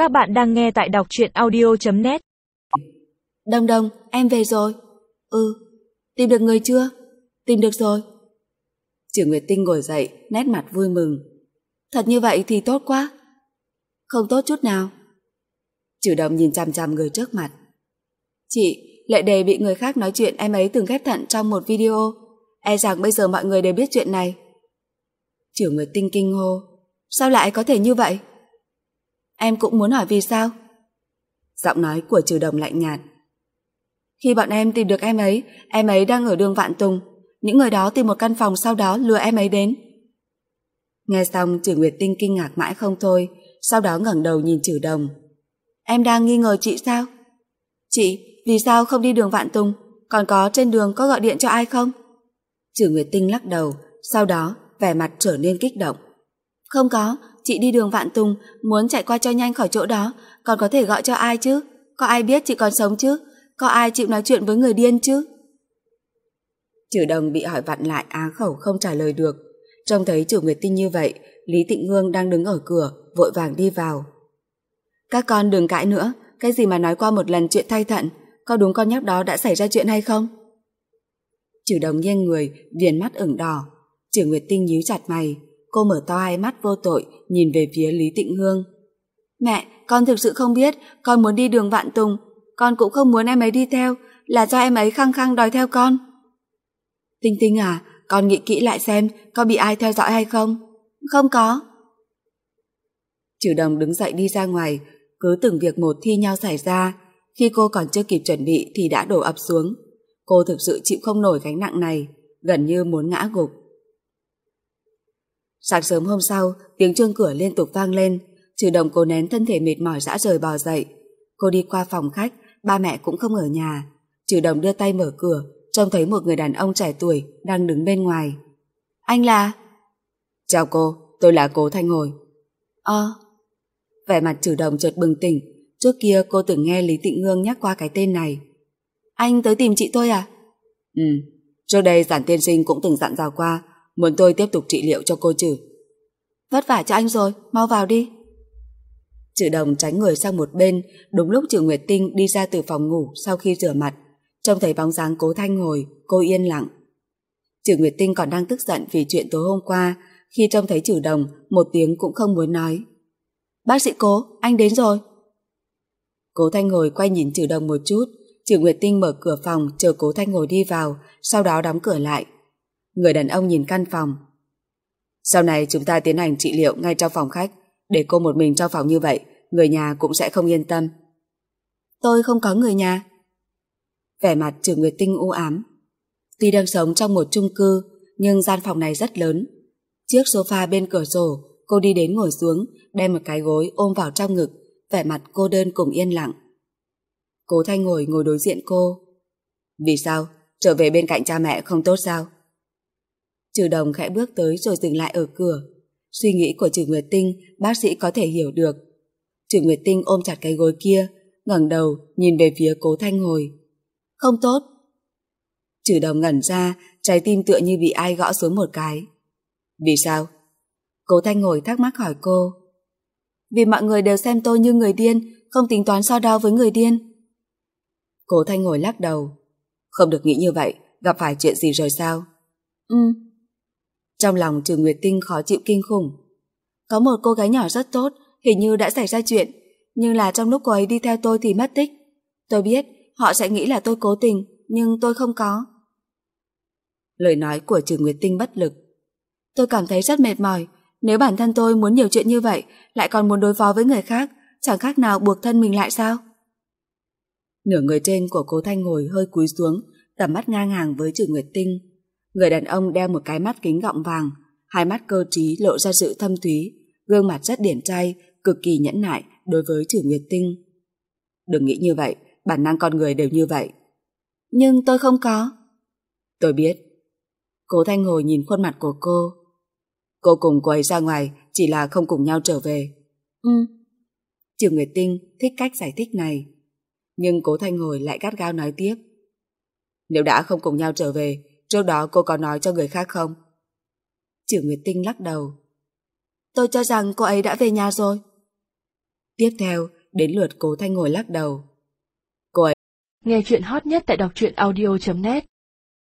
Các bạn đang nghe tại đọc truyện audio.net. Đông Đông, em về rồi. Tìm được người chưa? Tìm được rồi. Triệu Nguyệt Tinh ngồi dậy, nét mặt vui mừng. Thật như vậy thì tốt quá. Không tốt chút nào. Trừ Đồng nhìn chằm chằm người trước mặt. Chị, Lệ Đề bị người khác nói chuyện em ấy từng ghép thận trong một video. E rằng bây giờ mọi người đều biết chuyện này. Triệu Nguyệt Tinh kinh hô. Sao lại có thể như vậy? Em cũng muốn hỏi vì sao? Giọng nói của Trừ Đồng lạnh nhạt. Khi bọn em tìm được em ấy đang ở đường Vạn Tùng. Những người đó tìm một căn phòng sau đó lừa em ấy đến. Nghe xong Trừ Nguyệt Tinh kinh ngạc mãi không thôi, sau đó ngẩng đầu nhìn Trừ Đồng. Em đang nghi ngờ chị sao? Chị, vì sao không đi đường Vạn Tùng? Còn có trên đường có gọi điện cho ai không? Trừ Nguyệt Tinh lắc đầu, sau đó vẻ mặt trở nên kích động. Không có, chị đi đường Vạn Tùng, muốn chạy qua cho nhanh khỏi chỗ đó, còn có thể gọi cho ai chứ? Có ai biết chị còn sống chứ? Có ai chịu nói chuyện với người điên chứ? Trừ Đồng bị hỏi vặn lại á khẩu không trả lời được. Trông thấy Trừ Nguyệt Tinh như vậy, Lý Tịnh Hương đang đứng ở cửa, vội vàng đi vào. Các con đừng cãi nữa, cái gì mà nói qua một lần chuyện thay thận, có đúng con nhóc đó đã xảy ra chuyện hay không? Trừ Đồng nghiêng người, viền mắt ửng đỏ. Trừ Nguyệt Tinh nhíu chặt mày, cô mở to hai mắt vô tội, nhìn về phía Lý Tịnh Hương. Mẹ, con thực sự không biết, con muốn đi đường Vạn Tùng, con cũng không muốn em ấy đi theo, là do em ấy khăng khăng đòi theo con. Tinh Tinh à, con nghĩ kỹ lại xem có bị ai theo dõi hay không? Không có. Trừ Đồng đứng dậy đi ra ngoài, cứ từng việc một thi nhau xảy ra, khi cô còn chưa kịp chuẩn bị thì đã đổ ập xuống. Cô thực sự chịu không nổi gánh nặng này, gần như muốn ngã gục. Sáng sớm hôm sau, tiếng chuông cửa liên tục vang lên. Trừ Đồng cố nén thân thể mệt mỏi rã rời bò dậy. Cô đi qua phòng khách, ba mẹ cũng không ở nhà. Trừ Đồng đưa tay mở cửa, trông thấy một người đàn ông trẻ tuổi đang đứng bên ngoài. Anh là? Chào cô, tôi là Cố Thanh Hồi. Vẻ mặt Trừ Đồng chợt bừng tỉnh. Trước kia cô từng nghe Lý Tịnh Hương nhắc qua cái tên này. Anh tới tìm chị tôi à? Trước đây Giản tiên sinh cũng từng dặn dò qua, muốn tôi tiếp tục trị liệu cho cô Trừ. Vất vả cho anh rồi, mau vào đi. Trừ Đồng tránh người sang một bên, đúng lúc Trừ Nguyệt Tinh đi ra từ phòng ngủ sau khi rửa mặt. Trông thấy bóng dáng Cố Thanh Hồi, cô yên lặng. Trừ Nguyệt Tinh còn đang tức giận vì chuyện tối hôm qua, khi trông thấy Trừ Đồng, một tiếng cũng không muốn nói. Bác sĩ Cố, anh đến rồi. Cố Thanh Hồi quay nhìn Trừ Đồng một chút. Trừ Nguyệt Tinh mở cửa phòng chờ Cố Thanh Hồi đi vào, sau đó đóng cửa lại. Người đàn ông nhìn căn phòng. Sau này chúng ta tiến hành trị liệu ngay trong phòng khách, để cô một mình trong phòng như vậy, người nhà cũng sẽ không yên tâm. Tôi không có người nhà. Vẻ mặt Trừ Nguyệt Tinh u ám. Tuy đang sống trong một chung cư, nhưng gian phòng này rất lớn. Chiếc sofa bên cửa sổ, cô đi đến ngồi xuống, đem một cái gối ôm vào trong ngực, vẻ mặt cô đơn cùng yên lặng. Cố Thanh Hồi ngồi đối diện cô. Vì sao? Trở về bên cạnh cha mẹ không tốt sao? Trừ Đồng khẽ bước tới rồi dừng lại ở cửa. Suy nghĩ của Trừ Nguyệt Tinh bác sĩ có thể hiểu được. Trừ Nguyệt Tinh ôm chặt cái gối kia, ngẩng đầu nhìn về phía Cố Thanh Hồi. Không tốt. Trừ Đồng ngẩn ra, trái tim tựa như bị ai gõ xuống một cái. Vì sao? Cố Thanh Hồi thắc mắc hỏi cô. Vì mọi người đều xem tôi như người điên, không tính toán so đo với người điên. Cố Thanh Hồi lắc đầu. Không được nghĩ như vậy, gặp phải chuyện gì rồi sao? Trong lòng Trừ Nguyệt Tinh khó chịu kinh khủng. Có một cô gái nhỏ rất tốt, hình như đã xảy ra chuyện, nhưng là trong lúc cô ấy đi theo tôi thì mất tích. Tôi biết họ sẽ nghĩ là tôi cố tình, nhưng tôi không có. Lời nói của Trừ Nguyệt Tinh bất lực. Tôi cảm thấy rất mệt mỏi. Nếu bản thân tôi muốn nhiều chuyện như vậy, lại còn muốn đối phó với người khác, chẳng khác nào buộc thân mình lại sao? Nửa người trên của Cố Thanh Hồi hơi cúi xuống, tầm mắt ngang hàng với Trừ Nguyệt Tinh. Người đàn ông đeo một cái mắt kính gọng vàng, hai mắt cơ trí lộ ra sự thâm thúy, gương mặt rất điển trai, cực kỳ nhẫn nại đối với Trừ Nguyệt Tinh. Đừng nghĩ như vậy, bản năng con người đều như vậy. Nhưng tôi không có. Tôi biết. Cố Thanh Hồi nhìn khuôn mặt của cô. Cô cùng cô ấy ra ngoài, chỉ là không cùng nhau trở về. Trừ Nguyệt Tinh thích cách giải thích này. Nhưng Cố Thanh Hồi lại gắt gao nói tiếp. Nếu đã không cùng nhau trở về, trước đó cô có nói cho người khác không? Trừ Nguyệt Tinh lắc đầu. Tôi cho rằng cô ấy đã về nhà rồi. Tiếp theo, đến lượt Cố Thanh Ngồi lắc đầu. Nghe chuyện hot nhất tại đọc truyện audio.net